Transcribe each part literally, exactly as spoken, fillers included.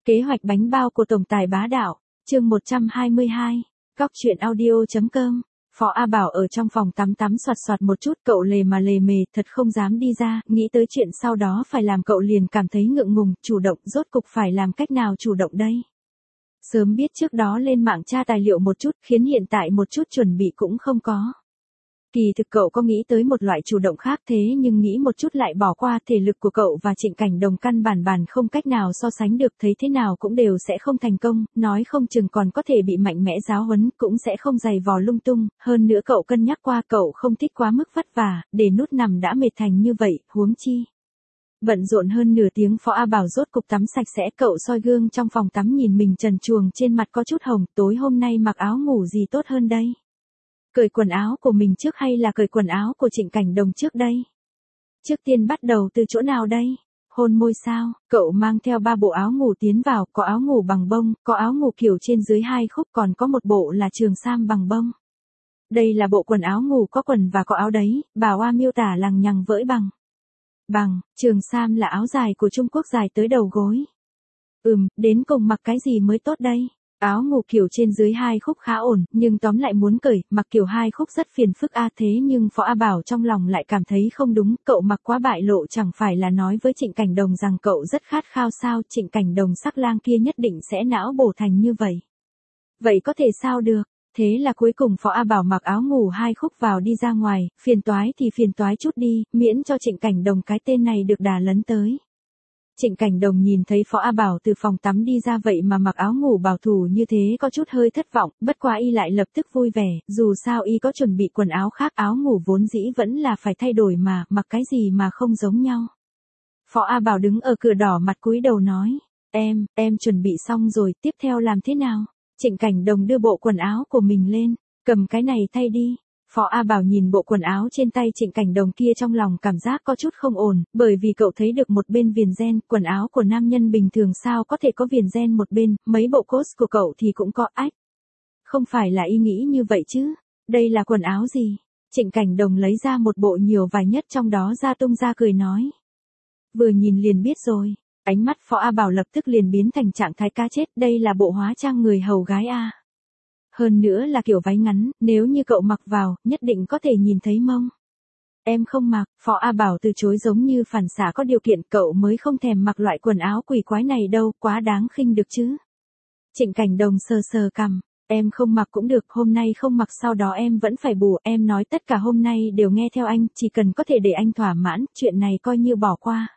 Kế hoạch bánh bao của tổng tài bá đạo, chương một trăm hai mươi hai, Cóc truyện audio.com. Phó A Bảo ở trong phòng tắm tắm soạt soạt một chút, cậu lề mà lề mề, thật không dám đi ra, nghĩ tới chuyện sau đó phải làm cậu liền cảm thấy ngượng ngùng, chủ động, rốt cục phải làm cách nào chủ động đây. Sớm biết trước đó lên mạng tra tài liệu một chút, khiến hiện tại một chút chuẩn bị cũng không có. Kỳ thực cậu có nghĩ tới một loại chủ động khác, thế nhưng nghĩ một chút lại bỏ qua, thể lực của cậu và Trịnh Cảnh Đồng căn bản bản không cách nào so sánh được, thấy thế nào cũng đều sẽ không thành công, nói không chừng còn có thể bị mạnh mẽ giáo huấn, cũng sẽ không giày vò lung tung, hơn nữa cậu cân nhắc qua, cậu không thích quá mức vất vả, để nút nằm đã mệt thành như vậy, huống chi. Bận rộn hơn nửa tiếng, Phó A Bảo rốt cục tắm sạch sẽ, cậu soi gương trong phòng tắm nhìn mình trần truồng, trên mặt có chút hồng, tối hôm nay mặc áo ngủ gì tốt hơn đây? Cởi quần áo của mình trước hay là cởi quần áo của Trịnh Cảnh Đồng trước đây? Trước tiên bắt đầu từ chỗ nào đây? Hôn môi sao? Cậu mang theo ba bộ áo ngủ tiến vào, có áo ngủ bằng bông, có áo ngủ kiểu trên dưới hai khúc, còn có một bộ là trường sam bằng bông. Đây là bộ quần áo ngủ có quần và có áo đấy, bà Hoa miêu tả lằng nhằng vỡi bằng. Bằng, trường sam là áo dài của Trung Quốc dài tới đầu gối. Ừm, đến cùng mặc cái gì mới tốt đây? Áo ngủ kiểu trên dưới hai khúc khá ổn, nhưng tóm lại muốn cởi, mặc kiểu hai khúc rất phiền phức a, thế nhưng Phó A Bảo trong lòng lại cảm thấy không đúng, cậu mặc quá bại lộ, chẳng phải là nói với Trịnh Cảnh Đồng rằng cậu rất khát khao sao, Trịnh Cảnh Đồng sắc lang kia nhất định sẽ não bổ thành như vậy. Vậy có thể sao được? Thế là cuối cùng Phó A Bảo mặc áo ngủ hai khúc vào đi ra ngoài, phiền toái thì phiền toái chút đi, miễn cho Trịnh Cảnh Đồng cái tên này được đà lấn tới. Trịnh Cảnh Đồng nhìn thấy Phó A Bảo từ phòng tắm đi ra vậy mà mặc áo ngủ bảo thủ như thế có chút hơi thất vọng, bất quá y lại lập tức vui vẻ, dù sao y có chuẩn bị quần áo khác, áo ngủ vốn dĩ vẫn là phải thay đổi mà, mặc cái gì mà không giống nhau. Phó A Bảo đứng ở cửa đỏ mặt cúi đầu nói, em, em chuẩn bị xong rồi, tiếp theo làm thế nào? Trịnh Cảnh Đồng đưa bộ quần áo của mình lên, cầm cái này thay đi. Phó A Bảo nhìn bộ quần áo trên tay Trịnh Cảnh Đồng kia trong lòng cảm giác có chút không ổn, bởi vì cậu thấy được một bên viền ren, quần áo của nam nhân bình thường sao có thể có viền ren một bên, mấy bộ cốt của cậu thì cũng có ách. Không phải là y nghĩ như vậy chứ, đây là quần áo gì? Trịnh Cảnh Đồng lấy ra một bộ nhiều vải nhất trong đó ra tung ra cười nói. Vừa nhìn liền biết rồi, ánh mắt Phó A Bảo lập tức liền biến thành trạng thái cá chết, đây là bộ hóa trang người hầu gái a. Hơn nữa là kiểu váy ngắn, nếu như cậu mặc vào, nhất định có thể nhìn thấy mông. Em không mặc, Phó A Bảo từ chối giống như phản xạ có điều kiện, cậu mới không thèm mặc loại quần áo quỷ quái này đâu, quá đáng khinh được chứ. Trịnh Cảnh Đồng sờ sờ cằm, em không mặc cũng được, hôm nay không mặc sau đó em vẫn phải bù, em nói tất cả hôm nay đều nghe theo anh, chỉ cần có thể để anh thỏa mãn, chuyện này coi như bỏ qua.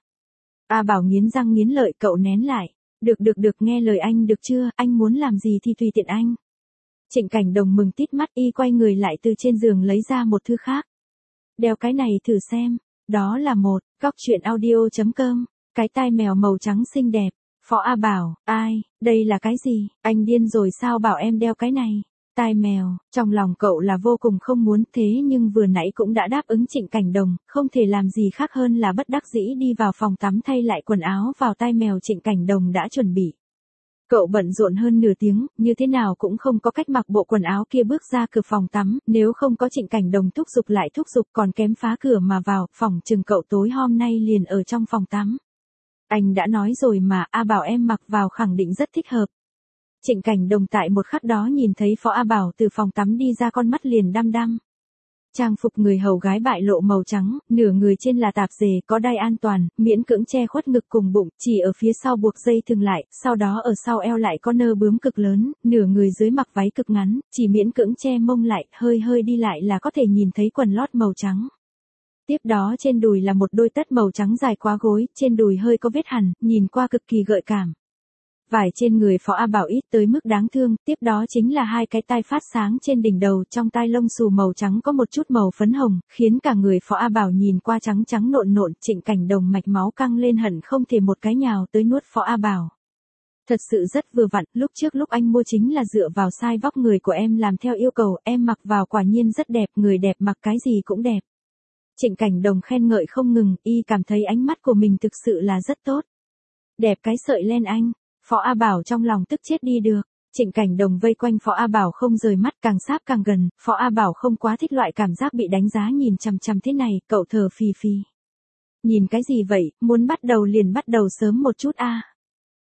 A Bảo nghiến răng nghiến lợi, cậu nén lại, được được được, nghe lời anh được chưa, anh muốn làm gì thì tùy tiện anh. Trịnh Cảnh Đồng mừng tít mắt, y quay người lại từ trên giường lấy ra một thứ khác. Đeo cái này thử xem, đó là một, Cóc truyện audio.com, cái tai mèo màu trắng xinh đẹp. Phó A Bảo, ai, đây là cái gì, anh điên rồi sao bảo em đeo cái này. Tai mèo, trong lòng cậu là vô cùng không muốn, thế nhưng vừa nãy cũng đã đáp ứng Trịnh Cảnh Đồng, không thể làm gì khác hơn là bất đắc dĩ đi vào phòng tắm thay lại quần áo vào tai mèo Trịnh Cảnh Đồng đã chuẩn bị. Cậu bận rộn hơn nửa tiếng, như thế nào cũng không có cách mặc bộ quần áo kia bước ra cửa phòng tắm, nếu không có Trịnh Cảnh Đồng thúc giục lại thúc giục còn kém phá cửa mà vào, phỏng chừng cậu tối hôm nay liền ở trong phòng tắm. Anh đã nói rồi mà, A Bảo em mặc vào khẳng định rất thích hợp. Trịnh Cảnh Đồng tại một khắc đó nhìn thấy Phó A Bảo từ phòng tắm đi ra con mắt liền đăm đăm. Trang phục người hầu gái bại lộ màu trắng, nửa người trên là tạp dề có đai an toàn, miễn cưỡng che khuất ngực cùng bụng, chỉ ở phía sau buộc dây thừng lại, sau đó ở sau eo lại có nơ bướm cực lớn, nửa người dưới mặc váy cực ngắn, chỉ miễn cưỡng che mông lại, hơi hơi đi lại là có thể nhìn thấy quần lót màu trắng. Tiếp đó trên đùi là một đôi tất màu trắng dài quá gối, trên đùi hơi có vết hằn, nhìn qua cực kỳ gợi cảm. Vải trên người Phó A Bảo ít tới mức đáng thương, tiếp đó chính là hai cái tai phát sáng trên đỉnh đầu, trong tai lông xù màu trắng có một chút màu phấn hồng, khiến cả người Phó A Bảo nhìn qua trắng trắng nộn nộn, Trịnh Cảnh Đồng mạch máu căng lên hận không thể một cái nhào tới nuốt Phó A Bảo. Thật sự rất vừa vặn, lúc trước lúc anh mua chính là dựa vào size vóc người của em làm theo yêu cầu, em mặc vào quả nhiên rất đẹp, người đẹp mặc cái gì cũng đẹp. Trịnh Cảnh Đồng khen ngợi không ngừng, y cảm thấy ánh mắt của mình thực sự là rất tốt. Đẹp cái sợi len anh. Phó A Bảo trong lòng tức chết đi được, Trịnh Cảnh Đồng vây quanh Phó A Bảo không rời mắt, càng sáp càng gần, Phó A Bảo không quá thích loại cảm giác bị đánh giá nhìn chằm chằm thế này, cậu thở phì phì. Nhìn cái gì vậy, muốn bắt đầu liền bắt đầu sớm một chút a.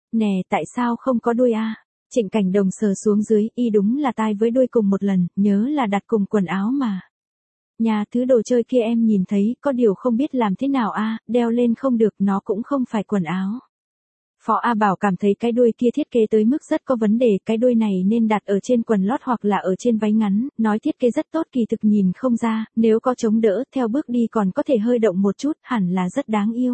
Nè tại sao không có đuôi a? Trịnh Cảnh Đồng sờ xuống dưới, y đúng là tai với đuôi cùng một lần, nhớ là đặt cùng quần áo mà. Nhà thứ đồ chơi kia em nhìn thấy, có điều không biết làm thế nào a, đeo lên không được, nó cũng không phải quần áo. Phó A Bảo cảm thấy cái đuôi kia thiết kế tới mức rất có vấn đề, cái đuôi này nên đặt ở trên quần lót hoặc là ở trên váy ngắn, nói thiết kế rất tốt kỳ thực nhìn không ra, nếu có chống đỡ, theo bước đi còn có thể hơi động một chút, hẳn là rất đáng yêu.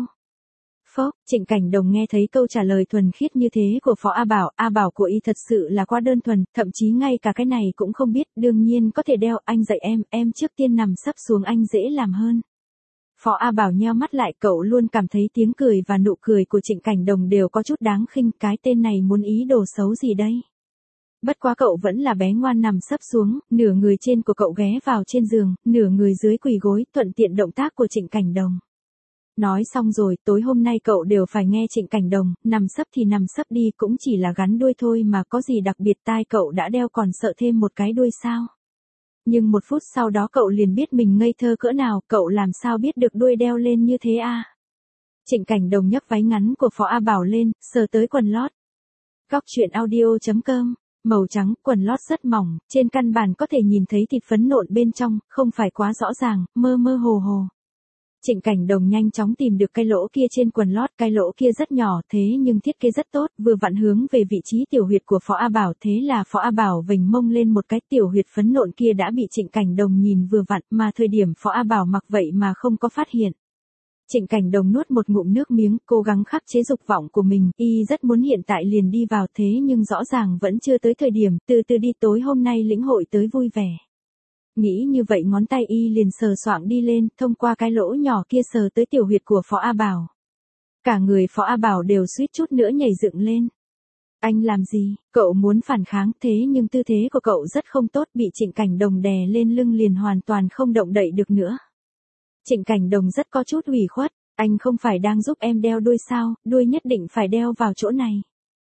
Phốc, Trịnh Cảnh Đồng nghe thấy câu trả lời thuần khiết như thế của Phó A Bảo, A Bảo của y thật sự là quá đơn thuần, thậm chí ngay cả cái này cũng không biết, đương nhiên có thể đeo, anh dạy em, em trước tiên nằm sấp xuống anh dễ làm hơn. Phó A Bảo nheo mắt lại, cậu luôn cảm thấy tiếng cười và nụ cười của Trịnh Cảnh Đồng đều có chút đáng khinh, cái tên này muốn ý đồ xấu gì đây? Bất quá cậu vẫn là bé ngoan nằm sấp xuống, nửa người trên của cậu ghé vào trên giường, nửa người dưới quỳ gối, thuận tiện động tác của Trịnh Cảnh Đồng. Nói xong rồi, tối hôm nay cậu đều phải nghe Trịnh Cảnh Đồng, nằm sấp thì nằm sấp đi, cũng chỉ là gắn đuôi thôi mà có gì đặc biệt, tai cậu đã đeo còn sợ thêm một cái đuôi sao? Nhưng một phút sau đó cậu liền biết mình ngây thơ cỡ nào, cậu làm sao biết được đuôi đeo lên như thế a? Trịnh Cảnh Đồng nhấc váy ngắn của Phó A Bảo lên, sờ tới quần lót. Góc truyện audio chấm com, màu trắng, quần lót rất mỏng, trên căn bản có thể nhìn thấy thịt phấn nộn bên trong, không phải quá rõ ràng, mơ mơ hồ hồ. Trịnh Cảnh Đồng nhanh chóng tìm được cái lỗ kia trên quần lót, cái lỗ kia rất nhỏ thế nhưng thiết kế rất tốt, vừa vặn hướng về vị trí tiểu huyệt của Phó A Bảo, thế là Phó A Bảo vểnh mông lên một cái, tiểu huyệt phấn nộn kia đã bị Trịnh Cảnh Đồng nhìn vừa vặn, mà thời điểm Phó A Bảo mặc vậy mà không có phát hiện. Trịnh Cảnh Đồng nuốt một ngụm nước miếng, cố gắng khắc chế dục vọng của mình, y rất muốn hiện tại liền đi vào thế nhưng rõ ràng vẫn chưa tới thời điểm, từ từ đi, tối hôm nay lĩnh hội tới vui vẻ. Nghĩ như vậy ngón tay y liền sờ soạng đi lên, thông qua cái lỗ nhỏ kia sờ tới tiểu huyệt của Phó A Bảo. Cả người Phó A Bảo đều suýt chút nữa nhảy dựng lên. Anh làm gì? Cậu muốn phản kháng thế nhưng tư thế của cậu rất không tốt, bị Trịnh Cảnh Đồng đè lên lưng liền hoàn toàn không động đậy được nữa. Trịnh Cảnh Đồng rất có chút ủy khuất, anh không phải đang giúp em đeo đuôi sao, đuôi nhất định phải đeo vào chỗ này.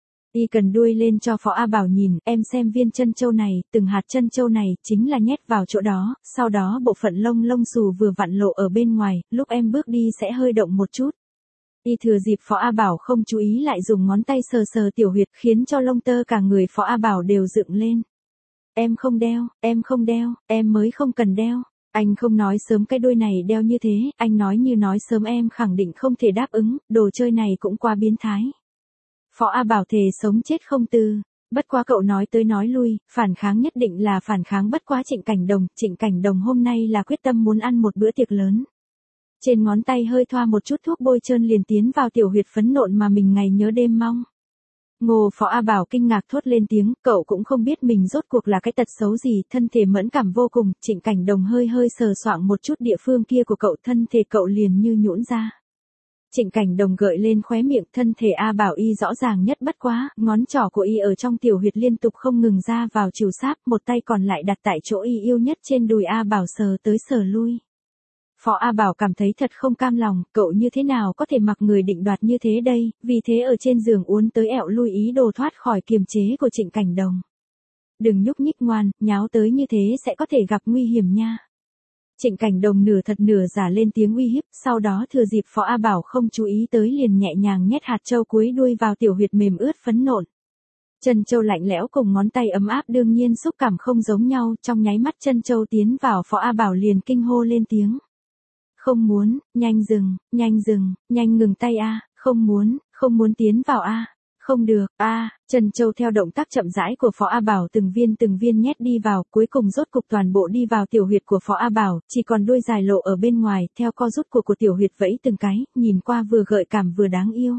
Y cần đuôi lên cho Phó A Bảo nhìn, em xem viên chân châu này, từng hạt chân châu này, chính là nhét vào chỗ đó, sau đó bộ phận lông lông xù vừa vặn lộ ở bên ngoài, lúc em bước đi sẽ hơi động một chút. Y thừa dịp Phó A Bảo không chú ý lại dùng ngón tay sờ sờ tiểu huyệt, khiến cho lông tơ cả người Phó A Bảo đều dựng lên. Em không đeo, em không đeo, em mới không cần đeo. Anh không nói sớm cái đuôi này đeo như thế, anh nói như nói sớm em khẳng định không thể đáp ứng, đồ chơi này cũng quá biến thái. Phó A Bảo thề sống chết không từ, bất quá cậu nói tới nói lui, phản kháng nhất định là phản kháng, bất quá Trịnh Cảnh Đồng, Trịnh Cảnh Đồng hôm nay là quyết tâm muốn ăn một bữa tiệc lớn. Trên ngón tay hơi thoa một chút thuốc bôi trơn liền tiến vào tiểu huyệt phấn nộn mà mình ngày nhớ đêm mong. Ngô, Phó A Bảo kinh ngạc thốt lên tiếng, cậu cũng không biết mình rốt cuộc là cái tật xấu gì, thân thể mẫn cảm vô cùng, Trịnh Cảnh Đồng hơi hơi sờ soạng một chút địa phương kia của cậu, thân thể cậu liền như nhũn ra. Trịnh Cảnh Đồng gợi lên khóe miệng, thân thể A Bảo y rõ ràng nhất, bất quá, ngón trỏ của y ở trong tiểu huyệt liên tục không ngừng ra vào chiều sáp, một tay còn lại đặt tại chỗ y yêu nhất trên đùi A Bảo sờ tới sờ lui. Phó A Bảo cảm thấy thật không cam lòng, cậu như thế nào có thể mặc người định đoạt như thế đây, vì thế ở trên giường uốn tới ẹo lui ý đồ thoát khỏi kiềm chế của Trịnh Cảnh Đồng. Đừng nhúc nhích ngoan, nháo tới như thế sẽ có thể gặp nguy hiểm nha. Trịnh Cảnh Đồng nửa thật nửa giả lên tiếng uy hiếp, sau đó thừa dịp Phó A Bảo không chú ý tới liền nhẹ nhàng nhét hạt châu cuối đuôi vào tiểu huyệt mềm ướt phấn nộn. Chân châu lạnh lẽo cùng ngón tay ấm áp đương nhiên xúc cảm không giống nhau, trong nháy mắt chân châu tiến vào Phó A Bảo liền kinh hô lên tiếng. Không muốn, nhanh dừng, nhanh dừng, nhanh ngừng tay a, không muốn, không muốn tiến vào a, không được, a, Trần Châu theo động tác chậm rãi của Phó A Bảo từng viên từng viên nhét đi vào, cuối cùng rốt cục toàn bộ đi vào tiểu huyệt của Phó A Bảo, chỉ còn đuôi dài lộ ở bên ngoài, theo co rút của của tiểu huyệt vẫy từng cái, nhìn qua vừa gợi cảm vừa đáng yêu.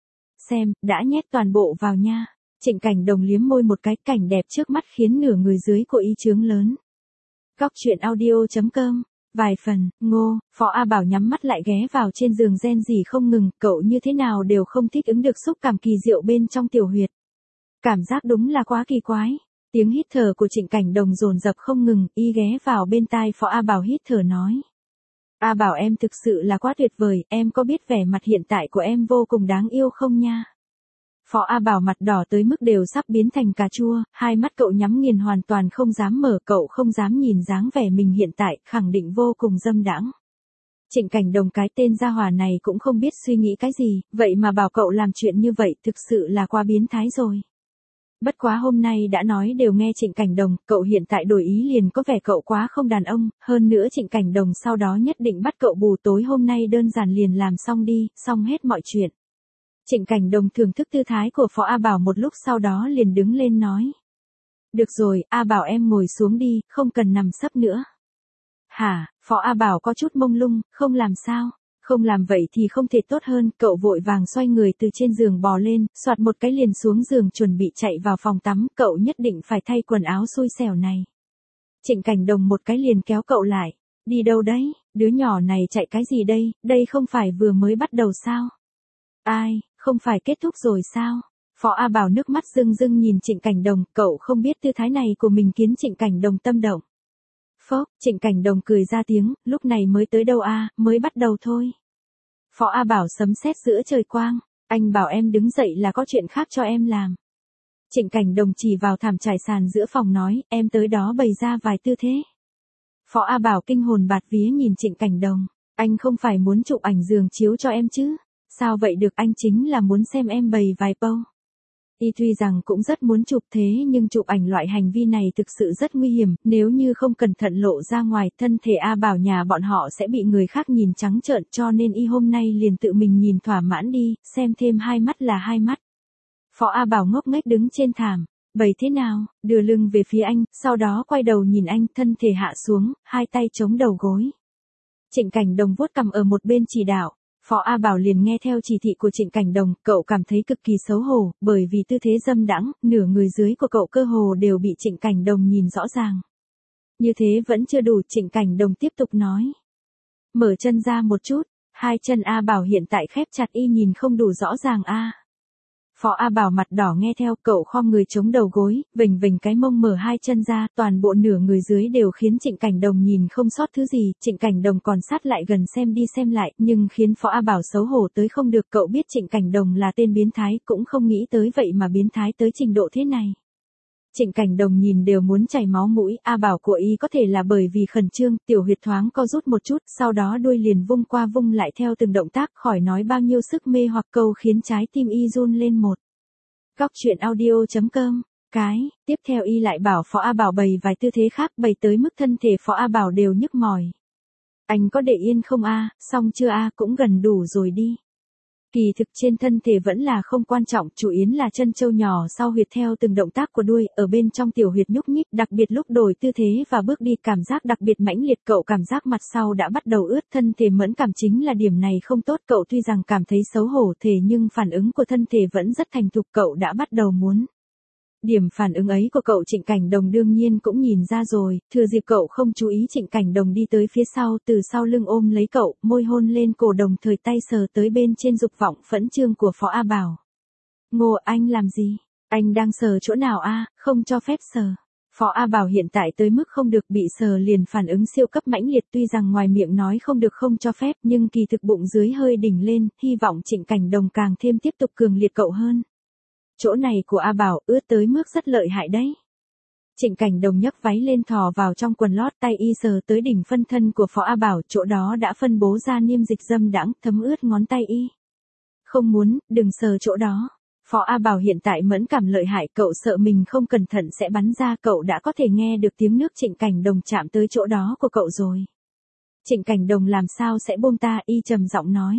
Xem, đã nhét toàn bộ vào nha. Trịnh Cảnh Đồng liếm môi một cái, cảnh đẹp trước mắt khiến nửa người dưới của y trướng lớn. Góc truyện audio chấm com. Vài phần, Ngô, Phó A Bảo nhắm mắt lại ghé vào trên giường rên rỉ không ngừng, cậu như thế nào đều không thích ứng được xúc cảm kỳ diệu bên trong tiểu huyệt. Cảm giác đúng là quá kỳ quái. Tiếng hít thở của Trịnh Cảnh Đồng dồn dập không ngừng, y ghé vào bên tai Phó A Bảo hít thở nói. A Bảo em thực sự là quá tuyệt vời, em có biết vẻ mặt hiện tại của em vô cùng đáng yêu không nha? Phó A Bảo mặt đỏ tới mức đều sắp biến thành cà chua, hai mắt cậu nhắm nghiền hoàn toàn không dám mở, cậu không dám nhìn dáng vẻ mình hiện tại, khẳng định vô cùng dâm đãng. Trịnh Cảnh Đồng cái tên gia hỏa này cũng không biết suy nghĩ cái gì, vậy mà bảo cậu làm chuyện như vậy thực sự là quá biến thái rồi. Bất quá hôm nay đã nói đều nghe Trịnh Cảnh Đồng, cậu hiện tại đổi ý liền có vẻ cậu quá không đàn ông, hơn nữa Trịnh Cảnh Đồng sau đó nhất định bắt cậu bù tối hôm nay đơn giản liền làm xong đi, xong hết mọi chuyện. Trịnh Cảnh Đồng thưởng thức tư thái của Phó A Bảo một lúc sau đó liền đứng lên nói. Được rồi, A Bảo em ngồi xuống đi, không cần nằm sấp nữa. Hả, Phó A Bảo có chút mông lung, không làm sao? Không làm vậy thì không thể tốt hơn, cậu vội vàng xoay người từ trên giường bò lên, soạt một cái liền xuống giường chuẩn bị chạy vào phòng tắm, cậu nhất định phải thay quần áo xui xẻo này. Trịnh Cảnh Đồng một cái liền kéo cậu lại. Đi đâu đấy, đứa nhỏ này chạy cái gì đây, đây không phải vừa mới bắt đầu sao? Ai, không phải kết thúc rồi sao? Phó A Bảo nước mắt rưng rưng nhìn Trịnh Cảnh Đồng, cậu không biết tư thái này của mình khiến Trịnh Cảnh Đồng tâm động. Phốc, Trịnh Cảnh Đồng cười ra tiếng, lúc này mới tới đâu a, mới bắt đầu thôi. Phó A Bảo sấm sét giữa trời quang, anh bảo em đứng dậy là có chuyện khác cho em làm. Trịnh Cảnh Đồng chỉ vào thảm trải sàn giữa phòng nói, em tới đó bày ra vài tư thế. Phó A Bảo kinh hồn bạt vía nhìn Trịnh Cảnh Đồng, anh không phải muốn chụp ảnh giường chiếu cho em chứ? Sao vậy được, anh chính là muốn xem em bày vài pose. Y tuy rằng cũng rất muốn chụp thế nhưng chụp ảnh loại hành vi này thực sự rất nguy hiểm, nếu như không cẩn thận lộ ra ngoài thân thể A Bảo nhà bọn họ sẽ bị người khác nhìn trắng trợn, cho nên Y hôm nay liền tự mình nhìn thỏa mãn đi, xem thêm hai mắt là hai mắt. Phó A Bảo ngốc nghếch đứng trên thảm, bày thế nào, đưa lưng về phía anh, sau đó quay đầu nhìn anh, thân thể hạ xuống, hai tay chống đầu gối. Trịnh Cảnh Đồng vuốt cằm ở một bên chỉ đạo. Phó A Bảo liền nghe theo chỉ thị của Trịnh Cảnh Đồng, cậu cảm thấy cực kỳ xấu hổ, bởi vì tư thế dâm đãng, nửa người dưới của cậu cơ hồ đều bị Trịnh Cảnh Đồng nhìn rõ ràng. Như thế vẫn chưa đủ, Trịnh Cảnh Đồng tiếp tục nói. Mở chân ra một chút, hai chân A Bảo hiện tại khép chặt, Y nhìn không đủ rõ ràng a. Phó A Bảo mặt đỏ nghe theo, cậu khom người chống đầu gối, vểnh vểnh cái mông mở hai chân ra, toàn bộ nửa người dưới đều khiến Trịnh Cảnh Đồng nhìn không sót thứ gì, Trịnh Cảnh Đồng còn sát lại gần xem đi xem lại, nhưng khiến Phó A Bảo xấu hổ tới không được, cậu biết Trịnh Cảnh Đồng là tên biến thái, cũng không nghĩ tới vậy mà biến thái tới trình độ thế này. Trịnh Cảnh Đồng nhìn đều muốn chảy máu mũi, A Bảo của Y có thể là bởi vì khẩn trương, tiểu huyệt thoáng co rút một chút, sau đó đuôi liền vung qua vung lại theo từng động tác, khỏi nói bao nhiêu sức mê hoặc câu khiến trái tim Y run lên một. Góc truyện audio chấm com, cái, tiếp theo Y lại bảo Phó A Bảo bày vài tư thế khác, bày tới mức thân thể Phó A Bảo đều nhức mỏi. Anh có để yên không a, xong chưa a, cũng gần đủ rồi đi. Kỳ thực trên thân thể vẫn là không quan trọng, chủ yếu là chân châu nhỏ sau huyệt theo từng động tác của đuôi, ở bên trong tiểu huyệt nhúc nhích, đặc biệt lúc đổi tư thế và bước đi cảm giác đặc biệt mãnh liệt, cậu cảm giác mặt sau đã bắt đầu ướt, thân thể mẫn cảm chính là điểm này không tốt, cậu tuy rằng cảm thấy xấu hổ thể nhưng phản ứng của thân thể vẫn rất thành thục, cậu đã bắt đầu muốn. Điểm phản ứng ấy của cậu Trịnh Cảnh Đồng đương nhiên cũng nhìn ra rồi, thừa dịp cậu không chú ý Trịnh Cảnh Đồng đi tới phía sau, từ sau lưng ôm lấy cậu, môi hôn lên cổ, đồng thời tay sờ tới bên trên dục vọng phẫn trương của Phó A Bảo. Ngô, anh làm gì? Anh đang sờ chỗ nào a, không cho phép sờ. Phó A Bảo hiện tại tới mức không được bị sờ liền phản ứng siêu cấp mãnh liệt, tuy rằng ngoài miệng nói không được không cho phép nhưng kỳ thực bụng dưới hơi đỉnh lên, hy vọng Trịnh Cảnh Đồng càng thêm tiếp tục cường liệt cậu hơn. Chỗ này của A Bảo ướt tới mức rất lợi hại đấy. Trịnh Cảnh Đồng nhấc váy lên thò vào trong quần lót, tay Y sờ tới đỉnh phân thân của Phó A Bảo, chỗ đó đã phân bố ra niêm dịch dâm đãng, thấm ướt ngón tay Y. Không muốn, đừng sờ chỗ đó. Phó A Bảo hiện tại mẫn cảm lợi hại, cậu sợ mình không cẩn thận sẽ bắn ra, cậu đã có thể nghe được tiếng nước Trịnh Cảnh Đồng chạm tới chỗ đó của cậu rồi. Trịnh Cảnh Đồng làm sao sẽ buông ta, Y trầm giọng nói.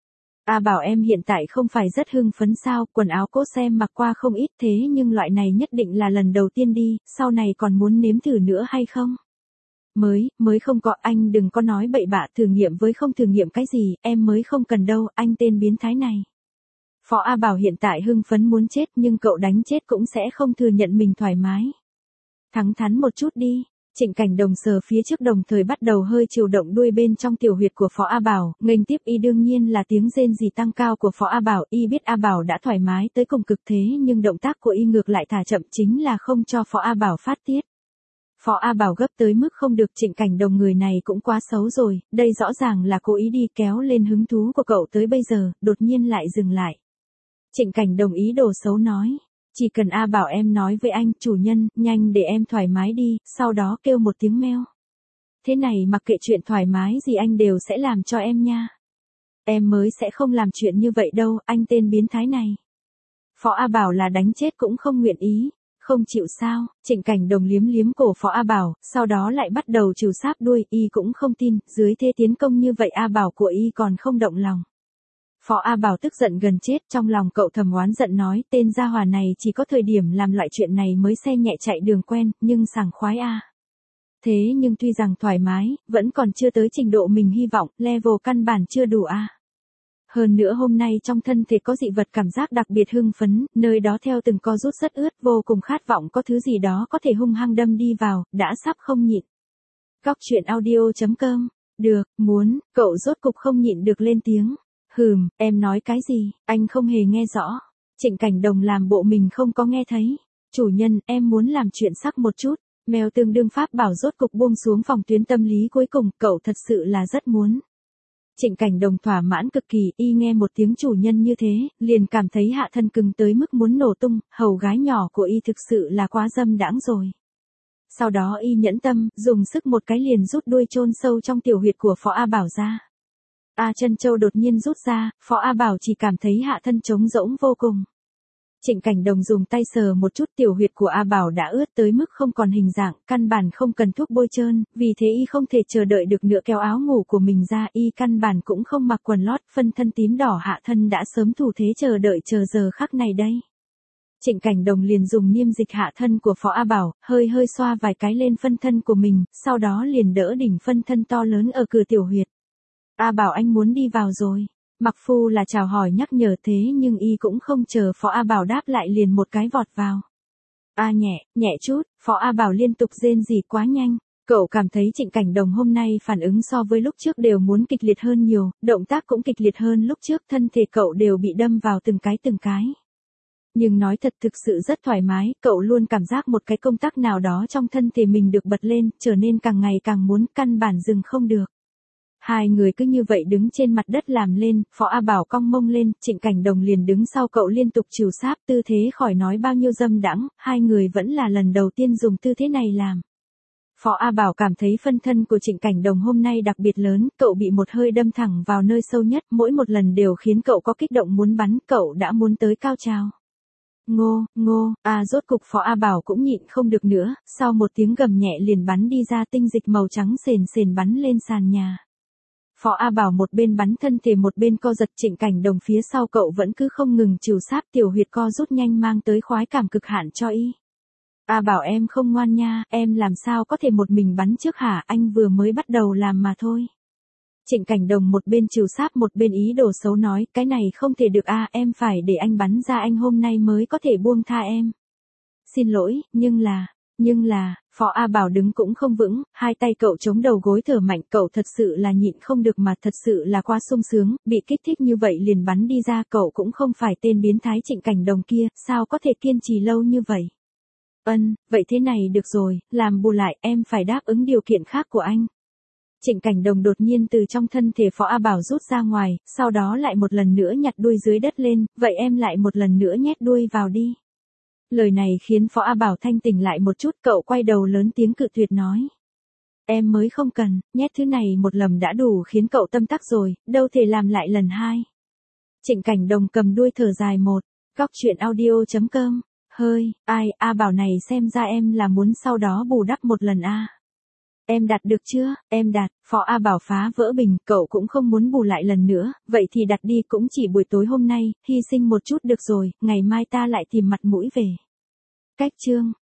A Bảo em hiện tại không phải rất hưng phấn sao, quần áo cốt xem mặc qua không ít thế nhưng loại này nhất định là lần đầu tiên đi, sau này còn muốn nếm thử nữa hay không? Mới, mới không có, anh đừng có nói bậy bạ, thử nghiệm với không thử nghiệm cái gì, em mới không cần đâu, anh tên biến thái này. Phó A Bảo hiện tại hưng phấn muốn chết nhưng cậu đánh chết cũng sẽ không thừa nhận mình thoải mái. Thẳng thắn một chút đi. Trịnh Cảnh Đồng sờ phía trước đồng thời bắt đầu hơi chiều động đuôi bên trong tiểu huyệt của Phó A Bảo, nghênh tiếp Y đương nhiên là tiếng rên rỉ tăng cao của Phó A Bảo, Y biết A Bảo đã thoải mái tới cùng cực thế nhưng động tác của Y ngược lại thả chậm chính là không cho Phó A Bảo phát tiết. Phó A Bảo gấp tới mức không được, Trịnh Cảnh Đồng người này cũng quá xấu rồi, đây rõ ràng là cố ý đi kéo lên hứng thú của cậu tới bây giờ, đột nhiên lại dừng lại. Trịnh Cảnh Đồng ý đồ xấu nói. Chỉ cần A Bảo em nói với anh, chủ nhân, nhanh để em thoải mái đi, sau đó kêu một tiếng meo. thế này mặc kệ chuyện thoải mái gì anh đều sẽ làm cho em nha. Em mới sẽ không làm chuyện như vậy đâu, anh tên biến thái này. Phó A Bảo là đánh chết cũng không nguyện ý. Không chịu sao, Trịnh Cảnh Đồng liếm liếm cổ Phó A Bảo, sau đó lại bắt đầu trừ sáp đuôi, y cũng không tin, dưới thế tiến công như vậy A Bảo của y còn không động lòng. Phó A Bảo tức giận gần chết, trong lòng cậu thầm oán giận nói, tên gia hỏa này chỉ có thời điểm làm loại chuyện này mới xem nhẹ chạy đường quen, nhưng sảng khoái a. Thế nhưng tuy rằng thoải mái, vẫn còn chưa tới trình độ mình hy vọng, level căn bản chưa đủ a. Hơn nữa hôm nay trong thân thể có dị vật cảm giác đặc biệt hưng phấn, nơi đó theo từng co rút rất ướt, vô cùng khát vọng có thứ gì đó có thể hung hăng đâm đi vào, đã sắp không nhịn. Góc truyện audio chấm com, được, muốn, cậu rốt cục không nhịn được lên tiếng. Hừm, em nói cái gì, anh không hề nghe rõ. Trịnh Cảnh Đồng làm bộ mình không có nghe thấy. Chủ nhân, em muốn làm chuyện sắc một chút. Mèo tương đương pháp bảo rốt cục buông xuống phòng tuyến tâm lý cuối cùng, cậu thật sự là rất muốn. Trịnh Cảnh Đồng thỏa mãn cực kỳ, y nghe một tiếng chủ nhân như thế, liền cảm thấy hạ thân cứng tới mức muốn nổ tung, hầu gái nhỏ của y thực sự là quá dâm đãng rồi. Sau đó y nhẫn tâm, dùng sức một cái liền rút đuôi chôn sâu trong tiểu huyệt của Phó A Bảo ra. A chân châu đột nhiên rút ra, Phó A Bảo chỉ cảm thấy hạ thân trống rỗng vô cùng. Trịnh Cảnh Đồng dùng tay sờ một chút tiểu huyệt của A Bảo đã ướt tới mức không còn hình dạng, căn bản không cần thuốc bôi trơn, vì thế y không thể chờ đợi được nữa kéo áo ngủ của mình ra, y căn bản cũng không mặc quần lót, phân thân tím đỏ hạ thân đã sớm thủ thế chờ đợi chờ giờ khắc này đây. Trịnh Cảnh Đồng liền dùng niêm dịch hạ thân của Phó A Bảo, hơi hơi xoa vài cái lên phân thân của mình, sau đó liền đỡ đỉnh phân thân to lớn ở cửa tiểu huyệt. A Bảo anh muốn đi vào rồi. Mặc Phu là chào hỏi nhắc nhở thế nhưng y cũng không chờ Phó A Bảo đáp lại liền một cái vọt vào. A nhẹ, nhẹ chút, Phó A Bảo liên tục rên rỉ quá nhanh. Cậu cảm thấy Trịnh Cảnh Đồng hôm nay phản ứng so với lúc trước đều muốn kịch liệt hơn nhiều, động tác cũng kịch liệt hơn lúc trước, thân thể cậu đều bị đâm vào từng cái từng cái. Nhưng nói thật thực sự rất thoải mái, cậu luôn cảm giác một cái công tắc nào đó trong thân thể mình được bật lên, trở nên càng ngày càng muốn, căn bản dừng không được. Hai người cứ như vậy đứng trên mặt đất làm lên, Phó A Bảo cong mông lên, Trịnh Cảnh Đồng liền đứng sau cậu liên tục trìu sáp, tư thế khỏi nói bao nhiêu dâm đãng, hai người vẫn là lần đầu tiên dùng tư thế này làm. Phó A Bảo cảm thấy phân thân của Trịnh Cảnh Đồng hôm nay đặc biệt lớn, cậu bị một hơi đâm thẳng vào nơi sâu nhất, mỗi một lần đều khiến cậu có kích động muốn bắn, cậu đã muốn tới cao trào. Ngô, ngô, à rốt cục Phó A Bảo cũng nhịn không được nữa, sau một tiếng gầm nhẹ liền bắn đi ra tinh dịch màu trắng sền sền bắn lên sàn nhà. Phó A Bảo một bên bắn thân thể một bên co giật, Trịnh Cảnh Đồng phía sau cậu vẫn cứ không ngừng trìu sáp, tiểu huyệt co rút nhanh mang tới khoái cảm cực hạn cho y. A Bảo em không ngoan nha, em làm sao có thể một mình bắn trước hả, anh vừa mới bắt đầu làm mà thôi. Trịnh Cảnh Đồng một bên trìu sáp một bên ý đồ xấu nói, cái này không thể được a, em phải để anh bắn ra anh hôm nay mới có thể buông tha em. Xin lỗi, nhưng là... Nhưng là, Phó A Bảo đứng cũng không vững, hai tay cậu chống đầu gối thở mạnh, cậu thật sự là nhịn không được mà thật sự là quá sung sướng, bị kích thích như vậy liền bắn đi ra, cậu cũng không phải tên biến thái Trịnh Cảnh Đồng kia, sao có thể kiên trì lâu như vậy. Ân, vậy thế này được rồi, làm bù lại em phải đáp ứng điều kiện khác của anh. Trịnh Cảnh Đồng đột nhiên từ trong thân thể Phó A Bảo rút ra ngoài, sau đó lại một lần nữa nhặt đuôi dưới đất lên, vậy em lại một lần nữa nhét đuôi vào đi. Lời này khiến Phó A Bảo thanh tỉnh lại một chút, cậu quay đầu lớn tiếng cự tuyệt nói. Em mới không cần, nhét thứ này một lần đã đủ khiến cậu tâm tắc rồi, đâu thể làm lại lần hai. Trịnh Cảnh Đồng cầm đuôi thở dài một, góc truyện audio chấm com, hơi, ai, A Bảo này xem ra em là muốn sau đó bù đắp một lần a. Em đạt được chưa, em đạt, Phó A Bảo phá vỡ bình, cậu cũng không muốn bù lại lần nữa, vậy thì đặt đi cũng chỉ buổi tối hôm nay, hy sinh một chút được rồi, ngày mai ta lại tìm mặt mũi về. Cách chương